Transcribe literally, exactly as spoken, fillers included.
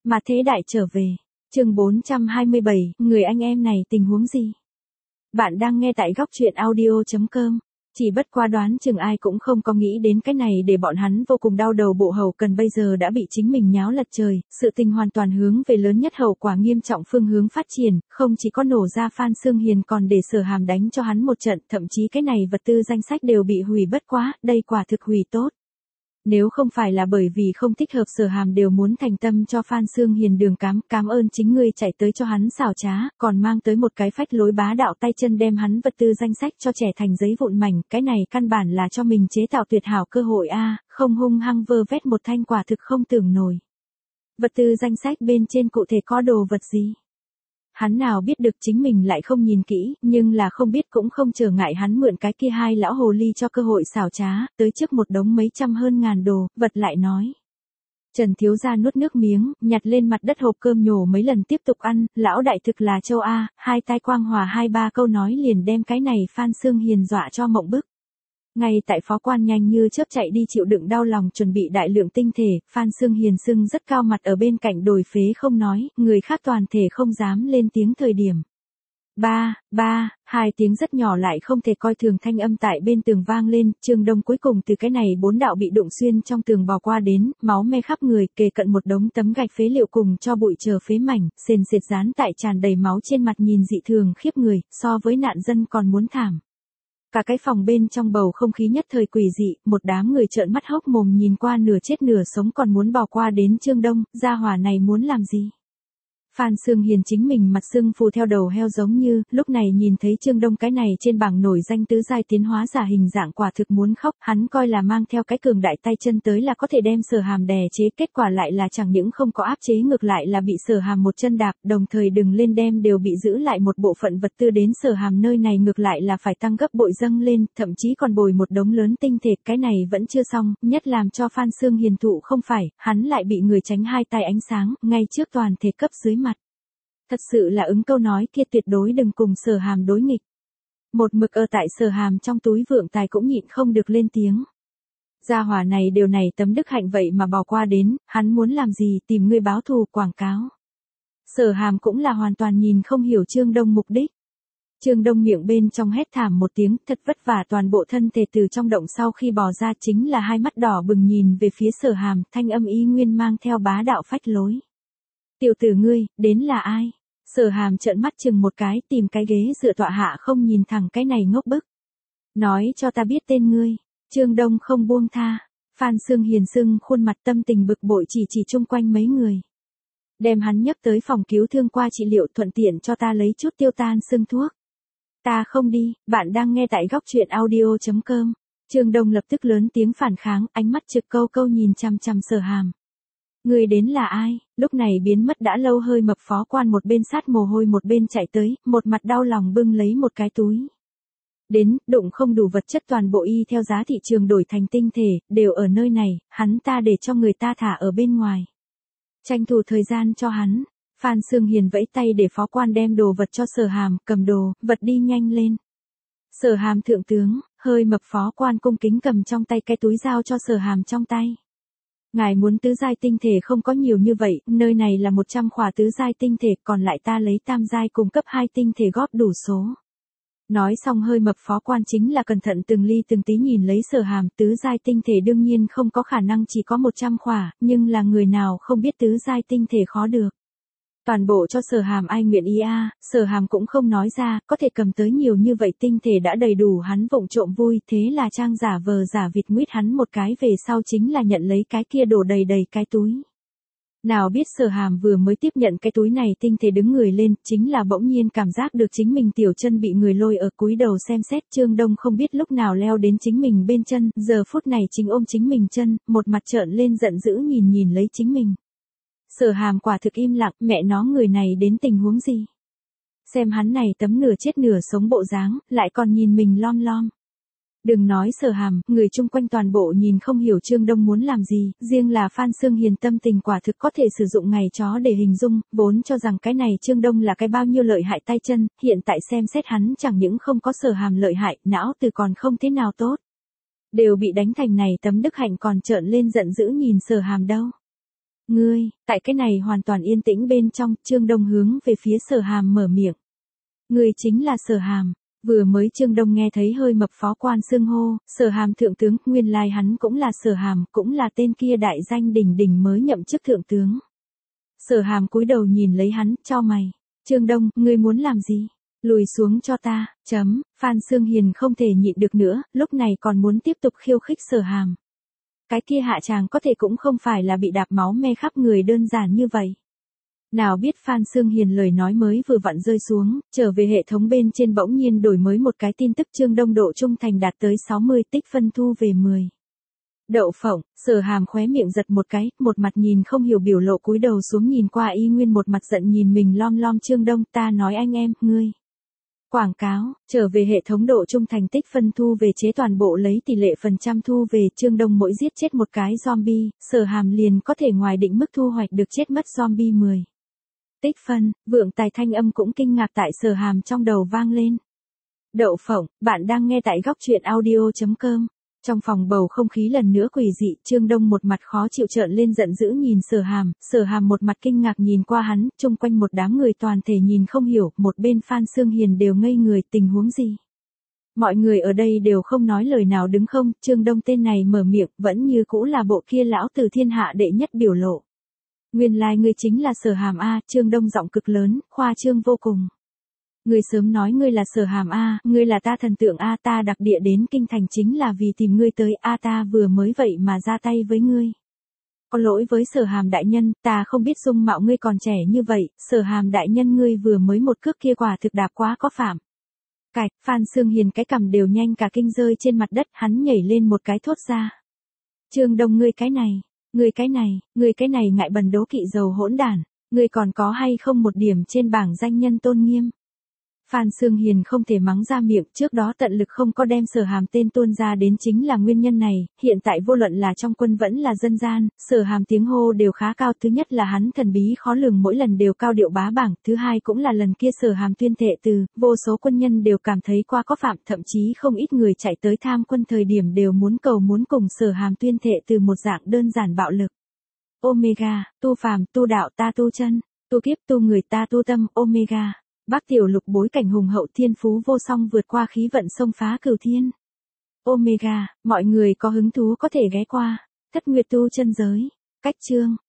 Mà thế đại trở về. Chương bốn trăm hai mươi bảy, người anh em này tình huống gì? Bạn đang nghe tại góc truyện audio chấm com. Chỉ bất quá đoán chừng ai cũng không có nghĩ đến cái này để bọn hắn vô cùng đau đầu, bộ hậu cần bây giờ đã bị chính mình nháo lật trời, sự tình hoàn toàn hướng về lớn nhất hậu quả nghiêm trọng phương hướng phát triển, không chỉ có nổ ra Phan Xương Hiền còn để Sở Hàm đánh cho hắn một trận, thậm chí cái này vật tư danh sách đều bị hủy, bất quá, đây quả thực hủy tốt. Nếu không phải là bởi vì không thích hợp, Sở Hàm đều muốn thành tâm cho Phan Xương Hiền đường cám, cảm ơn chính ngươi chạy tới cho hắn xảo trá, còn mang tới một cái phách lối bá đạo tay chân đem hắn vật tư danh sách cho trẻ thành giấy vụn mảnh, cái này căn bản là cho mình chế tạo tuyệt hảo cơ hội a, không hung hăng vơ vét một thanh quả thực không tưởng nổi. Vật tư danh sách bên trên cụ thể có đồ vật gì? Hắn nào biết được, chính mình lại không nhìn kỹ, nhưng là không biết cũng không trở ngại hắn mượn cái kia hai lão hồ ly cho cơ hội xảo trá, tới trước một đống mấy trăm hơn ngàn đồ, vật lại nói. Trần thiếu gia nuốt nước miếng, nhặt lên mặt đất hộp cơm nhổ mấy lần tiếp tục ăn, lão đại thực là châu A, hai tai quang hòa hai ba câu nói liền đem cái này Phan Xương Hiền dọa cho mộng bức. Ngay tại phó quan nhanh như chớp chạy đi chịu đựng đau lòng chuẩn bị đại lượng tinh thể, Phan Xương Hiền sưng rất cao mặt ở bên cạnh đồi phế không nói, người khác toàn thể không dám lên tiếng thời điểm. Ba, ba, hai tiếng rất nhỏ lại không thể coi thường thanh âm tại bên tường vang lên, Trương Đông cuối cùng từ cái này bốn đạo bị đụng xuyên trong tường bò qua đến, máu me khắp người, kề cận một đống tấm gạch phế liệu cùng cho bụi chờ phế mảnh, sền sệt dán tại tràn đầy máu trên mặt nhìn dị thường khiếp người, so với nạn dân còn muốn thảm. Cả cái phòng bên trong bầu không khí nhất thời quỷ dị, một đám người trợn mắt hốc mồm nhìn qua nửa chết nửa sống còn muốn bò qua đến Trương Đông, gia hỏa này muốn làm gì? Phan Xương Hiền chính mình mặt sưng phù theo đầu heo giống như, lúc này nhìn thấy Trương Đông cái này trên bảng nổi danh tứ giai tiến hóa giả hình dạng quả thực muốn khóc, hắn coi là mang theo cái cường đại tay chân tới là có thể đem Sở Hàm đè chế, kết quả lại là chẳng những không có áp chế ngược lại là bị Sở Hàm một chân đạp, đồng thời đừng lên đem đều bị giữ lại một bộ phận vật tư đến Sở Hàm nơi này ngược lại là phải tăng gấp bội dâng lên, thậm chí còn bồi một đống lớn tinh thể, cái này vẫn chưa xong, nhất làm cho Phan Xương Hiền thụ không phải, hắn lại bị người tránh hai tay ánh sáng, ngay trước toàn thể cấp dưới mặt. Thật sự là ứng câu nói kia, tuyệt đối đừng cùng Sở Hàm đối nghịch. Một mực ở tại Sở Hàm trong túi vượng tài cũng nhịn không được lên tiếng. Gia hỏa này điều này tấm đức hạnh vậy mà bỏ qua đến, hắn muốn làm gì, tìm người báo thù quảng cáo. Sở Hàm cũng là hoàn toàn nhìn không hiểu Trương Đông mục đích. Trương Đông miệng bên trong hét thảm một tiếng, thật vất vả toàn bộ thân thể từ trong động sau khi bò ra, chính là hai mắt đỏ bừng nhìn về phía Sở Hàm, thanh âm ý nguyên mang theo bá đạo phách lối. Tiểu tử ngươi, đến là ai? Sở Hàm trợn mắt chừng một cái, tìm cái ghế dựa tọa hạ không nhìn thẳng cái này ngốc bức. Nói cho ta biết tên ngươi. Trương Đông không buông tha. Phan Xương Hiền sưng khuôn mặt tâm tình bực bội chỉ chỉ chung quanh mấy người. Đem hắn nhấc tới phòng cứu thương qua trị liệu, thuận tiện cho ta lấy chút tiêu tan sưng thuốc. Ta không đi, bạn đang nghe tại góc truyện audio chấm com. Trương Đông lập tức lớn tiếng phản kháng, ánh mắt trực câu câu nhìn chằm chằm Sở Hàm. Người đến là ai? Lúc này biến mất đã lâu hơi mập phó quan một bên sát mồ hôi một bên chạy tới, một mặt đau lòng bưng lấy một cái túi. Đến, đụng không đủ vật chất toàn bộ y theo giá thị trường đổi thành tinh thể, đều ở nơi này, hắn ta để cho người ta thả ở bên ngoài. Tranh thủ thời gian cho hắn. Phan Xương Hiền vẫy tay để phó quan đem đồ vật cho Sở Hàm, cầm đồ, vật đi nhanh lên. Sở Hàm thượng tướng, hơi mập phó quan cung kính cầm trong tay cái túi giao cho Sở Hàm trong tay. Ngài muốn tứ giai tinh thể không có nhiều như vậy, nơi này là một trăm khỏa tứ giai tinh thể, còn lại ta lấy tam giai cùng cấp hai tinh thể góp đủ số. Nói xong hơi mập phó quan chính là cẩn thận từng ly từng tí nhìn lấy Sở Hàm, tứ giai tinh thể đương nhiên không có khả năng chỉ có một trăm khỏa, nhưng là người nào không biết tứ giai tinh thể khó được. Toàn bộ cho Sở Hàm ai nguyện ý a, Sở Hàm cũng không nói ra, có thể cầm tới nhiều như vậy tinh thể đã đầy đủ hắn vụng trộm vui, thế là trang giả vờ giả vịt nguyết hắn một cái về sau chính là nhận lấy cái kia đổ đầy đầy cái túi. Nào biết Sở Hàm vừa mới tiếp nhận cái túi này tinh thể đứng người lên, chính là bỗng nhiên cảm giác được chính mình tiểu chân bị người lôi ở, cúi đầu xem xét, Trương Đông không biết lúc nào leo đến chính mình bên chân, giờ phút này chính ôm chính mình chân, một mặt trợn lên giận dữ nhìn nhìn lấy chính mình. Sở Hàm quả thực im lặng, mẹ nó người này đến tình huống gì? Xem hắn này tấm nửa chết nửa sống bộ dáng, lại còn nhìn mình lom lom. Đừng nói Sở Hàm, người chung quanh toàn bộ nhìn không hiểu Trương Đông muốn làm gì, riêng là Phan Xương Hiền tâm tình quả thực có thể sử dụng ngày chó để hình dung, vốn cho rằng cái này Trương Đông là cái bao nhiêu lợi hại tay chân, hiện tại xem xét hắn chẳng những không có Sở Hàm lợi hại, não từ còn không thế nào tốt. Đều bị đánh thành này tấm đức hạnh còn trợn lên giận dữ nhìn Sở Hàm đâu. Ngươi, tại cái này hoàn toàn yên tĩnh bên trong, Trương Đông hướng về phía Sở Hàm mở miệng. Ngươi chính là Sở Hàm. Vừa mới Trương Đông nghe thấy hơi mập phó quan xưng hô, Sở Hàm thượng tướng, nguyên lai hắn cũng là Sở Hàm, cũng là tên kia đại danh đỉnh đỉnh mới nhậm chức thượng tướng. Sở Hàm cúi đầu nhìn lấy hắn, chau mày. Trương Đông, ngươi muốn làm gì? Lùi xuống cho ta, chấm, Phan Xương Hiền không thể nhịn được nữa, lúc này còn muốn tiếp tục khiêu khích Sở Hàm. Cái kia hạ chàng có thể cũng không phải là bị đạp máu me khắp người đơn giản như vậy. Nào biết Phan Xương Hiền lời nói mới vừa vặn rơi xuống, trở về hệ thống bên trên bỗng nhiên đổi mới một cái tin tức Trương Đông độ trung thành đạt tới sáu mươi, tích phân thu về mười. Đậu phộng, Sở Hàm khóe miệng giật một cái, một mặt nhìn không hiểu biểu lộ cúi đầu xuống nhìn qua y nguyên một mặt giận nhìn mình lom lom Trương Đông, ta nói anh em, ngươi. Quảng cáo, trở về hệ thống độ trung thành tích phân thu về chế toàn bộ lấy tỷ lệ phần trăm thu về Trương Đông mỗi giết chết một cái zombie, Sở Hàm liền có thể ngoài định mức thu hoạch được chết mất zombie mười. Tích phân, vượng tài thanh âm cũng kinh ngạc tại Sở Hàm trong đầu vang lên. Đậu phộng, bạn đang nghe tại góc truyện audio.com. Trong phòng bầu không khí lần nữa quỷ dị, Trương Đông một mặt khó chịu trợn lên giận dữ nhìn Sở Hàm, Sở Hàm một mặt kinh ngạc nhìn qua hắn, chung quanh một đám người toàn thể nhìn không hiểu, một bên Phan Xương Hiền đều ngây người, tình huống gì? Mọi người ở đây đều không nói lời nào đứng không, Trương Đông tên này mở miệng, vẫn như cũ là bộ kia lão tử thiên hạ đệ nhất biểu lộ. Nguyên lai like ngươi chính là Sở Hàm a, Trương Đông giọng cực lớn, khoa trương vô cùng. Ngươi sớm nói ngươi là Sở Hàm a, ngươi là ta thần tượng a, ta đặc địa đến kinh thành chính là vì tìm ngươi tới a, ta vừa mới vậy mà ra tay với ngươi. Có lỗi với Sở Hàm đại nhân, ta không biết dung mạo ngươi còn trẻ như vậy, Sở Hàm đại nhân ngươi vừa mới một cước kia quả thực đạp quá có phạm. Cạch, Phan Xương Hiền cái cằm đều nhanh cả kinh rơi trên mặt đất, hắn nhảy lên một cái thốt ra. Trương Đông ngươi cái này, ngươi cái này, ngươi cái này ngại bần đố kỵ dầu hỗn đản, ngươi còn có hay không một điểm trên bảng danh nhân tôn nghiêm. Phan Xương Hiền không thể mắng ra miệng, trước đó tận lực không có đem Sở Hàm tên tuôn ra đến chính là nguyên nhân này, hiện tại vô luận là trong quân vẫn là dân gian, Sở Hàm tiếng hô đều khá cao, thứ nhất là hắn thần bí khó lường mỗi lần đều cao điệu bá bảng, thứ hai cũng là lần kia Sở Hàm tuyên thệ từ, vô số quân nhân đều cảm thấy qua có phạm, thậm chí không ít người chạy tới tham quân thời điểm đều muốn cầu muốn cùng Sở Hàm tuyên thệ từ một dạng đơn giản bạo lực. Omega, tu phàm, tu đạo ta tu chân, tu kiếp tu người ta tu tâm, Omega. Bác tiểu lục bối cảnh hùng hậu thiên phú vô song vượt qua khí vận xông phá cửu thiên. Omega, mọi người có hứng thú có thể ghé qua. Thất Nguyệt tu chân giới. Cách chương.